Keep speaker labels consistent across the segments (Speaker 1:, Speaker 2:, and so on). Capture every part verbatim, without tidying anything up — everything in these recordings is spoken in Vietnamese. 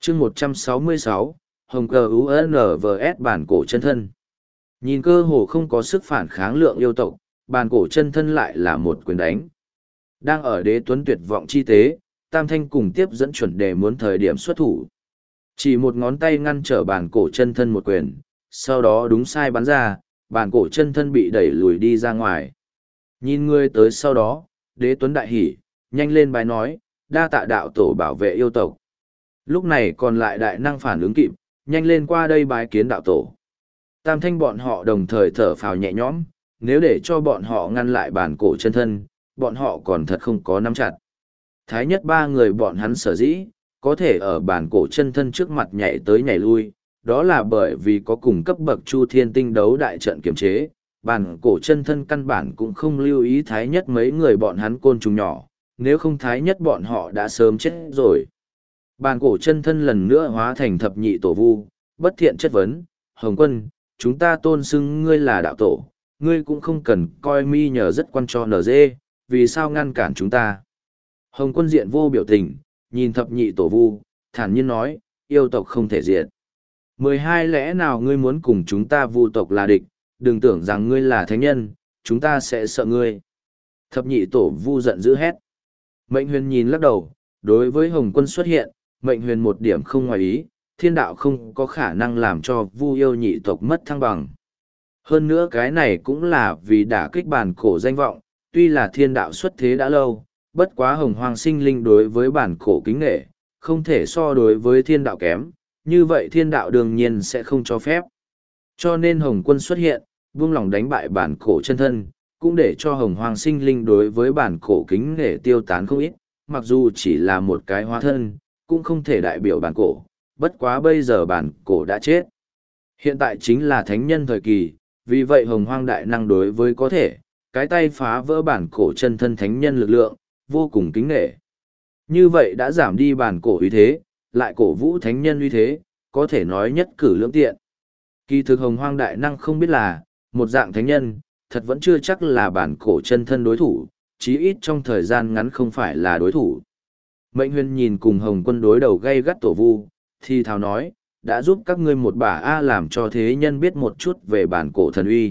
Speaker 1: chương một trăm sáu mươi sáu, Hồng cờ u en vê ét bản cổ chân thân. Nhìn cơ hồ không có sức phản kháng lượng yêu tộc, bản cổ chân thân lại là một quyền đánh. Đang ở đế tuấn tuyệt vọng chi tế, Tam Thanh cùng tiếp dẫn chuẩn đề muốn thời điểm xuất thủ. Chỉ một ngón tay ngăn trở bản cổ chân thân một quyền, sau đó đúng sai bắn ra, bản cổ chân thân bị đẩy lùi đi ra ngoài. Nhìn người tới sau đó, đế tuấn đại hỉ, nhanh lên bài nói, đa tạ đạo tổ bảo vệ yêu tộc. Lúc này còn lại đại năng phản ứng kịp, nhanh lên qua đây bái kiến đạo tổ. Tam Thanh bọn họ đồng thời thở phào nhẹ nhõm, nếu để cho bọn họ ngăn lại bản cổ chân thân, bọn họ còn thật không có nắm chặt. Thái nhất ba người bọn hắn sở dĩ, có thể ở bản cổ chân thân trước mặt nhảy tới nhảy lui, đó là bởi vì có cùng cấp bậc Chu Thiên Tinh đấu đại trận kiềm chế, bản cổ chân thân căn bản cũng không lưu ý thái nhất mấy người bọn hắn côn trùng nhỏ, nếu không thái nhất bọn họ đã sớm chết rồi. Bản cổ chân thân lần nữa hóa thành thập nhị tổ vu, bất thiện chất vấn, Hồng Quân, chúng ta tôn xưng ngươi là đạo tổ, ngươi cũng không cần coi mi nhờ rất quan cho nở dê, vì sao ngăn cản chúng ta. Hồng Quân diện vô biểu tình, nhìn thập nhị tổ vu, thản nhiên nói, yêu tộc không thể diệt. Mười hai lẽ nào ngươi muốn cùng chúng ta vu tộc là địch, đừng tưởng rằng ngươi là thánh nhân, chúng ta sẽ sợ ngươi. Thập nhị tổ vu giận dữ hét. Mệnh huyền nhìn lắc đầu, đối với Hồng Quân xuất hiện, mệnh huyền một điểm không ngoài ý, thiên đạo không có khả năng làm cho vu yêu nhị tộc mất thăng bằng. Hơn nữa cái này cũng là vì đả kích bản cổ danh vọng, tuy là thiên đạo xuất thế đã lâu, bất quá hồng hoang sinh linh đối với bản cổ kính nghệ, không thể so đối với thiên đạo kém, như vậy thiên đạo đương nhiên sẽ không cho phép. Cho nên Hồng Quân xuất hiện, buông lòng đánh bại bản cổ chân thân, cũng để cho hồng hoang sinh linh đối với bản cổ kính nghệ tiêu tán không ít, mặc dù chỉ là một cái hóa thân, cũng không thể đại biểu bản cổ, bất quá bây giờ bản cổ đã chết. Hiện tại chính là thánh nhân thời kỳ, vì vậy hồng hoang đại năng đối với có thể, cái tay phá vỡ bản cổ chân thân thánh nhân lực lượng, vô cùng kính nghệ. Như vậy đã giảm đi bản cổ uy thế, lại cổ vũ thánh nhân uy thế, có thể nói nhất cử lưỡng tiện. Kỳ thực hồng hoang đại năng không biết là, một dạng thánh nhân, thật vẫn chưa chắc là bản cổ chân thân đối thủ, chí ít trong thời gian ngắn không phải là đối thủ. Mệnh huyền nhìn cùng Hồng Quân đối đầu gay gắt tổ vu, thì thào nói, đã giúp các ngươi một bà A làm cho thế nhân biết một chút về bản cổ thần uy.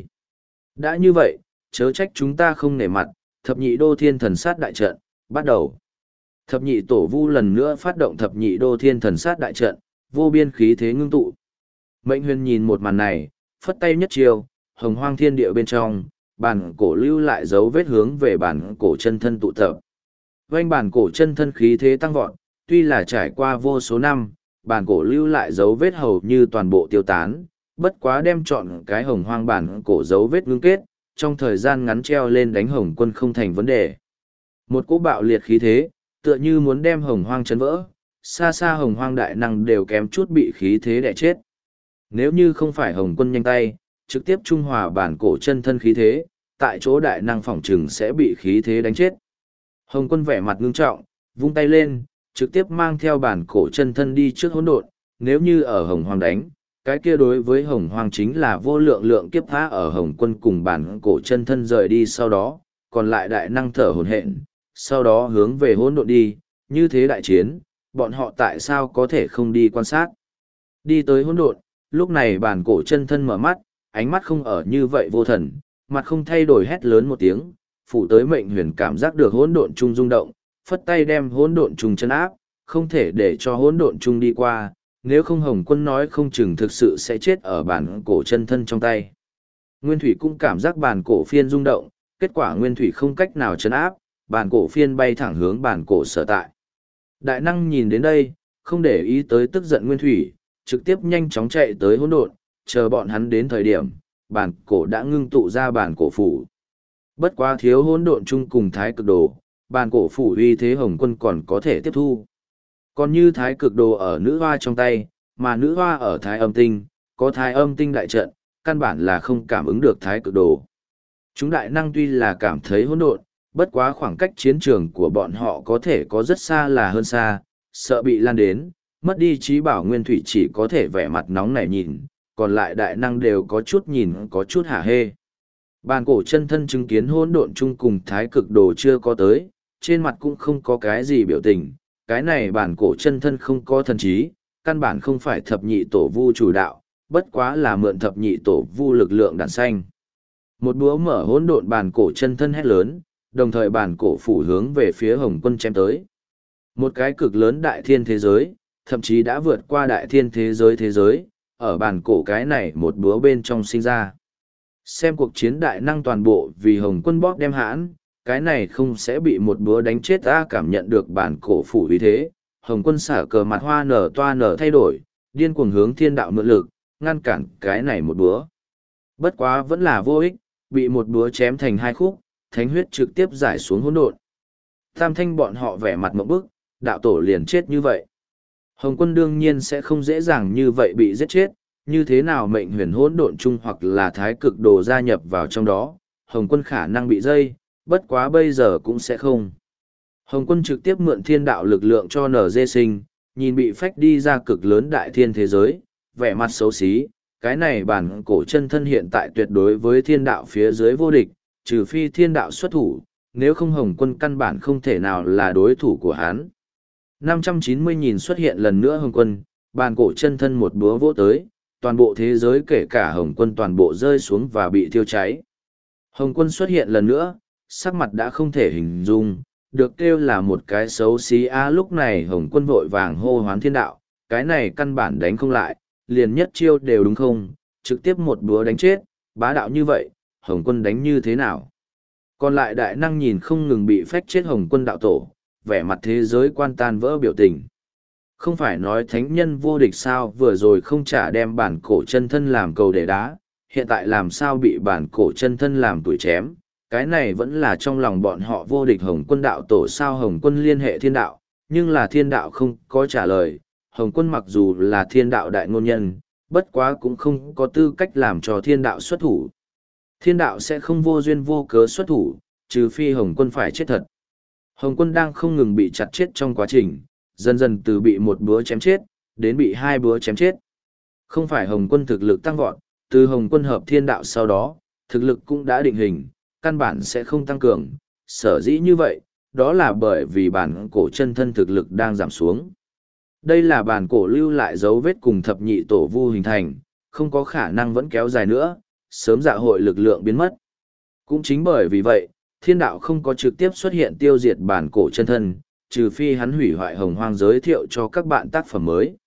Speaker 1: Đã như vậy, chớ trách chúng ta không nể mặt, thập nhị đô thiên thần sát đại trận, bắt đầu. Thập nhị tổ vu lần nữa phát động thập nhị đô thiên thần sát đại trận, vô biên khí thế ngưng tụ. Mệnh huyền nhìn một màn này, phất tay nhất chiều, hồng hoang thiên địa bên trong, bản cổ lưu lại dấu vết hướng về bản cổ chân thân tụ tập. Vành bản cổ chân thân khí thế tăng vọt, tuy là trải qua vô số năm, bản cổ lưu lại dấu vết hầu như toàn bộ tiêu tán, bất quá đem chọn cái hồng hoang bản cổ dấu vết ngưng kết, trong thời gian ngắn treo lên đánh Hồng Quân không thành vấn đề. Một cỗ bạo liệt khí thế, tựa như muốn đem hồng hoang chấn vỡ, xa xa hồng hoang đại năng đều kém chút bị khí thế đè chết. Nếu như không phải Hồng Quân nhanh tay, trực tiếp trung hòa bản cổ chân thân khí thế, tại chỗ đại năng phỏng trừng sẽ bị khí thế đánh chết. Hồng Quân vẻ mặt ngưng trọng, vung tay lên, trực tiếp mang theo bản cổ chân thân đi trước hỗn độn, nếu như ở hồng hoang đánh, cái kia đối với hồng hoang chính là vô lượng lượng kiếp phá ở Hồng Quân cùng bản cổ chân thân rời đi sau đó, còn lại đại năng thở hổn hển, sau đó hướng về hỗn độn đi, như thế đại chiến, bọn họ tại sao có thể không đi quan sát. Đi tới hỗn độn, lúc này bản cổ chân thân mở mắt, ánh mắt không ở như vậy vô thần, mặt không thay đổi hét lớn một tiếng, phủ tới mệnh huyền cảm giác được hỗn độn trung rung động, phất tay đem hỗn độn trung chân áp, không thể để cho hỗn độn trung đi qua, nếu không Hồng Quân nói không chừng thực sự sẽ chết ở bản cổ chân thân trong tay. Nguyên Thủy cũng cảm giác bản cổ phiên rung động, kết quả Nguyên Thủy không cách nào chấn áp, bản cổ phiên bay thẳng hướng bản cổ sở tại. Đại năng nhìn đến đây, không để ý tới tức giận Nguyên Thủy, trực tiếp nhanh chóng chạy tới hỗn độn, chờ bọn hắn đến thời điểm, bản cổ đã ngưng tụ ra bản cổ phủ. Bất quá thiếu hỗn độn chung cùng thái cực đồ, bản cổ phủ uy thế Hồng Quân còn có thể tiếp thu. Còn như thái cực đồ ở nữ hoa trong tay, mà nữ hoa ở thái âm tinh, có thái âm tinh đại trận, căn bản là không cảm ứng được thái cực đồ. Chúng đại năng tuy là cảm thấy hỗn độn, bất quá khoảng cách chiến trường của bọn họ có thể có rất xa là hơn xa, sợ bị lan đến, mất đi trí bảo Nguyên Thủy chỉ có thể vẻ mặt nóng nảy nhìn, còn lại đại năng đều có chút nhìn có chút hả hê. Bàn cổ chân thân chứng kiến hỗn độn chung cùng thái cực đồ chưa có tới, trên mặt cũng không có cái gì biểu tình, cái này bản cổ chân thân không có thần trí, căn bản không phải thập nhị tổ vu chủ đạo, bất quá là mượn thập nhị tổ vu lực lượng đàn xanh. Một búa mở hỗn độn bàn cổ chân thân hét lớn, đồng thời bàn cổ phủ hướng về phía Hồng Quân chém tới. Một cái cực lớn đại thiên thế giới, thậm chí đã vượt qua đại thiên thế giới thế giới, ở bàn cổ cái này một búa bên trong sinh ra. Xem cuộc chiến đại năng toàn bộ vì Hồng Quân bóp đem hãn, cái này không sẽ bị một búa đánh chết ta cảm nhận được bàn cổ phủ uy thế. Hồng Quân xả cờ mặt hoa nở toa nở thay đổi, điên cuồng hướng thiên đạo mượn lực, ngăn cản cái này một búa. Bất quá vẫn là vô ích, bị một búa chém thành hai khúc, thánh huyết trực tiếp giải xuống hỗn độn. Tam thanh bọn họ vẻ mặt mộng bức, đạo tổ liền chết như vậy. Hồng Quân đương nhiên sẽ không dễ dàng như vậy bị giết chết, như thế nào mệnh huyền hỗn độn chung hoặc là thái cực đồ gia nhập vào trong đó, Hồng Quân khả năng bị dây, bất quá bây giờ cũng sẽ không. Hồng Quân trực tiếp mượn thiên đạo lực lượng cho nở dê sinh, nhìn bị phách đi ra cực lớn đại thiên thế giới, vẻ mặt xấu xí, cái này bản cổ chân thân hiện tại tuyệt đối với thiên đạo phía dưới vô địch, trừ phi thiên đạo xuất thủ, nếu không Hồng Quân căn bản không thể nào là đối thủ của hắn. năm trăm chín mươi nhìn xuất hiện lần nữa Hồng Quân, bản cổ chân thân một búa vỗ tới, toàn bộ thế giới kể cả Hồng Quân toàn bộ rơi xuống và bị thiêu cháy. Hồng Quân xuất hiện lần nữa, sắc mặt đã không thể hình dung, được kêu là một cái xấu xí á lúc này Hồng Quân vội vàng hô hoán thiên đạo, cái này căn bản đánh không lại, liền nhất chiêu đều đúng không, trực tiếp một búa đánh chết, bá đạo như vậy, Hồng Quân đánh như thế nào? Còn lại đại năng nhìn không ngừng bị phách chết Hồng Quân đạo tổ, vẻ mặt thế giới quan tan vỡ biểu tình. Không phải nói thánh nhân vô địch sao vừa rồi không trả đem bản cổ chân thân làm cầu để đá, hiện tại làm sao bị bản cổ chân thân làm tuổi chém, cái này vẫn là trong lòng bọn họ vô địch Hồng Quân đạo tổ sao Hồng Quân liên hệ thiên đạo, nhưng là thiên đạo không có trả lời, Hồng Quân mặc dù là thiên đạo đại ngôn nhân, bất quá cũng không có tư cách làm cho thiên đạo xuất thủ. Thiên đạo sẽ không vô duyên vô cớ xuất thủ, trừ phi Hồng Quân phải chết thật. Hồng Quân đang không ngừng bị chặt chết trong quá trình, dần dần từ bị một búa chém chết, đến bị hai búa chém chết. Không phải Hồng Quân thực lực tăng vọt, từ Hồng Quân hợp thiên đạo sau đó, thực lực cũng đã định hình, căn bản sẽ không tăng cường. Sở dĩ như vậy, đó là bởi vì bản cổ chân thân thực lực đang giảm xuống. Đây là bản cổ lưu lại dấu vết cùng thập nhị tổ vu hình thành, không có khả năng vẫn kéo dài nữa, sớm dạ hội lực lượng biến mất. Cũng chính bởi vì vậy, thiên đạo không có trực tiếp xuất hiện tiêu diệt bản cổ chân thân, trừ phi hắn hủy hoại hồng hoang giới thiệu cho các bạn tác phẩm mới.